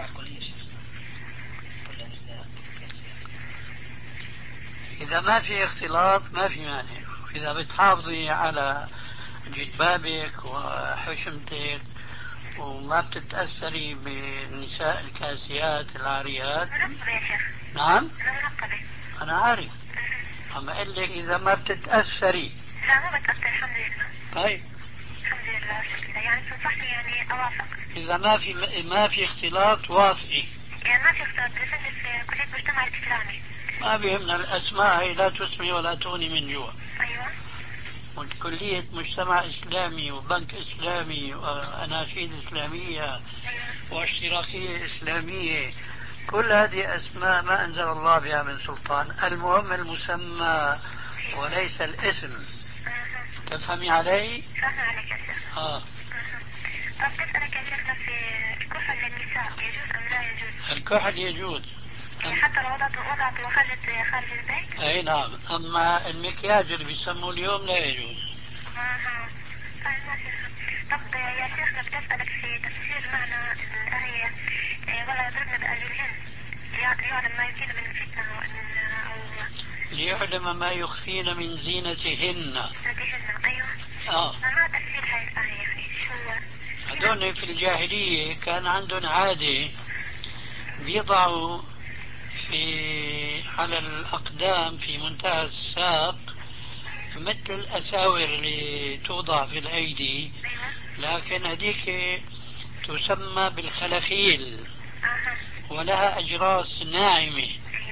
إذا ما في اختلاط ما في مانع. إذا بتحافظي على جلبابك وحشمتك وما بتتأثري بالنساء الكاسيات العاريات. منقبة يا شيخ. نعم؟ أنا منقبة. أنا عارف. أم أقول لك إذا ما بتتأثري. لا ما بتأثر الحمد لله. طيب. الحمد لله شكرا. يعني تنصحني يعني أوافق. إذا ما في ما في اختلاط وافقي. يعني ما في اختلاط بسجل في كلية المجتمع الإسلامي. ما بيهمنا الأسماء هي لا تسمي ولا تغني من جوع. أيوة. كلية مجتمع إسلامي وبنك إسلامي وأناشيد إسلامية. أيوة. واشتراكية إسلامية، كل هذه أسماء ما أنزل الله بها من سلطان. المهم المسمى وليس الاسم. أه. تفهمي علي؟ فاهمة عليك يا شيخ. آه. أه. طب تسألك يا شيخنا في الكحل للنساء يجوز أم لا يجوز؟ الكحل يجوز. يعني حتى لو وضعت وضعت وخرجت خارج البيت؟ أي نعم. أما المكياج اللي بيسموه اليوم لا يجوز. اها. طب يا شيخنا بتسألك في تفسير معنى الآية ولا يضربن بأرجلهن ليعلم ما يكين من فتنة أو ليعلم ما يخفين من زينتهن. زينتهن. أيوة. آه. ما تفسير هاي الآية يعني شو؟ هذول في الجاهلية كان عندهم عادة بيضعوا في على الأقدام في منتهى الساق مثل الأساور اللي توضع في الأيدي، لكن هذيك تسمى بالخلخيل ولها أجراس ناعمة.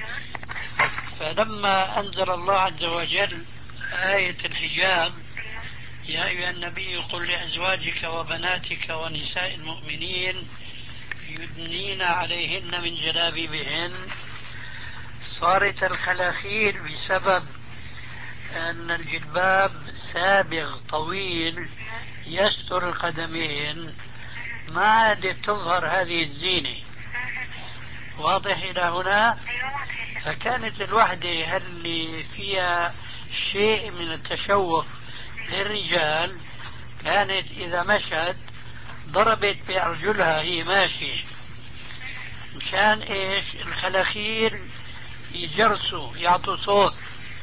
فلما أنزل الله عز وجل آية الحجاب يا أيها النبي قل لأزواجك وبناتك ونساء المؤمنين يدنين عليهن من جلابيبهن، صارت الخلاخيل بسبب أن الجلباب سابغ طويل يستر القدمين ما عادت تظهر هذه الزينة. واضح إلى هنا؟ فكانت الوحدة اللي فيها شيء من التشوف للرجال كانت إذا مشت ضربت بأرجلها هي ماشية مشان إيش؟ الخلاخيل يجرسوا يعطوا صوت.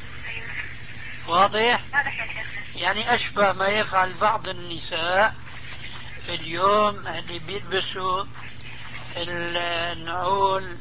واضح؟ يعني أشبه ما يفعل بعض النساء اليوم اللي بيلبسوا النعول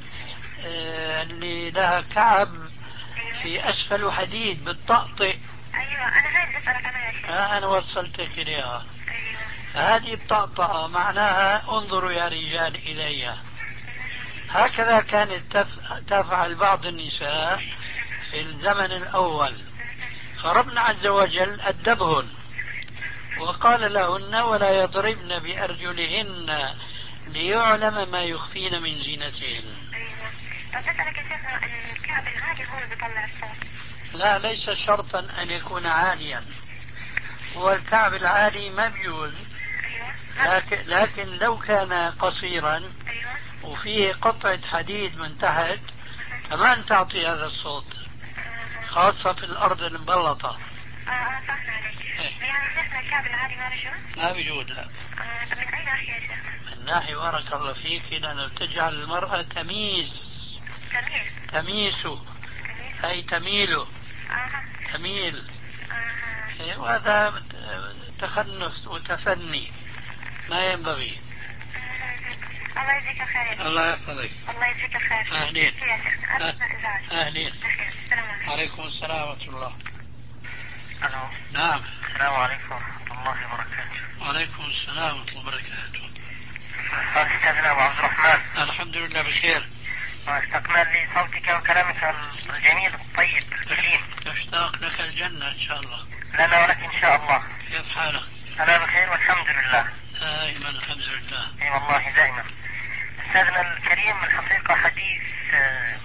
اللي لها كعب في أسفل حديد بالطقطق. أيوة أنا هاي بسألك عنها. أنا وصلتك إليها. هذه الطقطقة معناها انظروا يا رجال إليها. هكذا كانت تف... تفعل بعض النساء في الزمن الأول، فربنا عز وجل أدبهن وقال لهن ولا يضربن بأرجلهن ليعلم ما يخفين من زينتهن. طب أسألك يا شيخنا الكعب العالي هو اللي بيطلع الصوت؟ لا ليس شرطا أن يكون عاليا، هو الكعب العالي ما بيجوز، لكن, لكن لو كان قصيرا وفيه قطعة حديد من تحت كمان تعطي هذا الصوت، خاصة في الأرض المبلطة. اه اه فهمت عليك. يعني شيخنا الكعب العالي ما بيجوز؟ ما بيجوز لا. آه طب من أي ناحية يا شيخنا؟ من ناحية بارك الله فيك لأنه تجعل المرأة تميس. تميس. تميسه أي تميله. آه. تميل. آه. وهذا تخنث وتفني ما ينبغي. الله يجزيك خير. الله يحفظك. الله يجزيك خير. أهلين. أهلين. أهلين. عليكم السلام ورحمة الله. ألو. نعم. السلام عليكم ورحمة الله وبركاته. وعليكم السلام ورحمة الله وبركاته. أستاذنا أبو عبد الرحمن. الحمد لله بخير. واستقبال لصوتك وكلامك الجميل الطيب الكريم. تشتاق لك الجنة إن شاء الله. لنا ولك إن شاء الله. كيف حالك؟ أنا بخير والحمد لله. دائما الحمد لله. اي والله دائما. استاذنا الكريم الحقيقة حديث آآ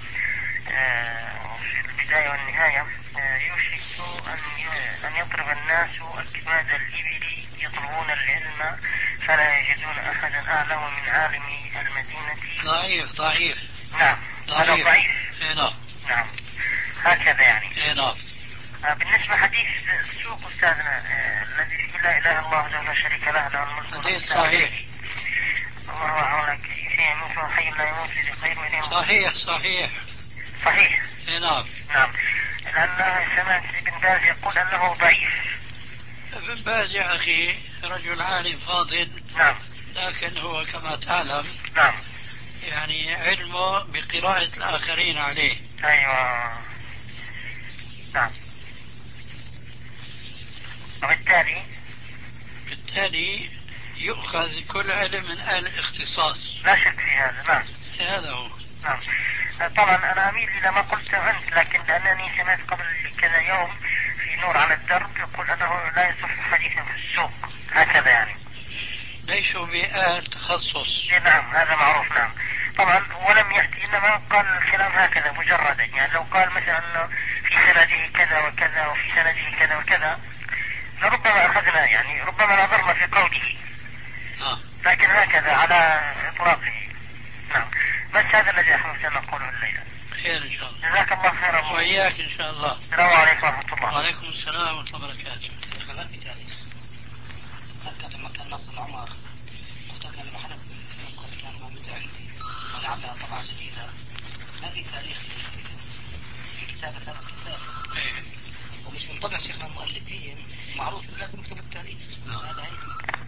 آآ في البداية والنهاية يوشك أن أن يضرب الناس أكباد الإبل يطلبون العلم فلا يجدون أحدا أعلم من عالم المدينة. ضعيف ضعيف. نعم. ضعيف. هذا ضعيف. اي نعم. نعم. هكذا يعني. اي نعم. بالنسبة حديث السوق أستاذنا الذي فيه لا إله الله وحده لا شريك له له الملك حديث صحيح. الله أعلم شيء مثل حي لا يموت بخير منه. صحيح صحيح صحيح. نعم. نعم. لأن سمعت ابن باز يقول أنه ضعيف. ابن باز يا أخي رجل عالم فاضل. نعم. لكن هو كما تعلم نعم يعني علمه بقراءة الآخرين عليه. أيوة. نعم. وبالتالي بالتالي يؤخذ كل علم من أهل الاختصاص. لا شك في هذا. نعم. هذا هو. نعم. طبعا أنا أميل إلى ما قلت أنت، لكن لأنني سمعت قبل كذا يوم في نور على الدرب يقول أنه لا يصح حديثا في السوق هكذا يعني. ليسوا بأهل تخصص. نعم هذا معروف. نعم. طبعا ولم يأتي إنما قال الكلام هكذا مجردا، يعني لو قال مثلا أنه في سنده كذا وكذا وفي سنده كذا وكذا لربما أخذنا يعني ربما نظرنا في قوله. آه. لكن هكذا على إطلاقه. نعم. بس هذا الذي أحببت أن أقوله الليلة. خير إن شاء الله. جزاك الله خيرا. وإياك إن شاء الله. السلام عليكم ورحمة الله. وعليكم السلام ورحمة الله وبركاته. ما في تاريخ. أذكر لما كان نصر عمر أفتكر لما حدث النسخة اللي كان موجودة عندي ولعلها طبعة جديدة ما في تاريخ في كتابة هذا الكتاب ومش من طبع شيخنا المؤلفين معروف لازم يكتب التاريخ. هذا هيك.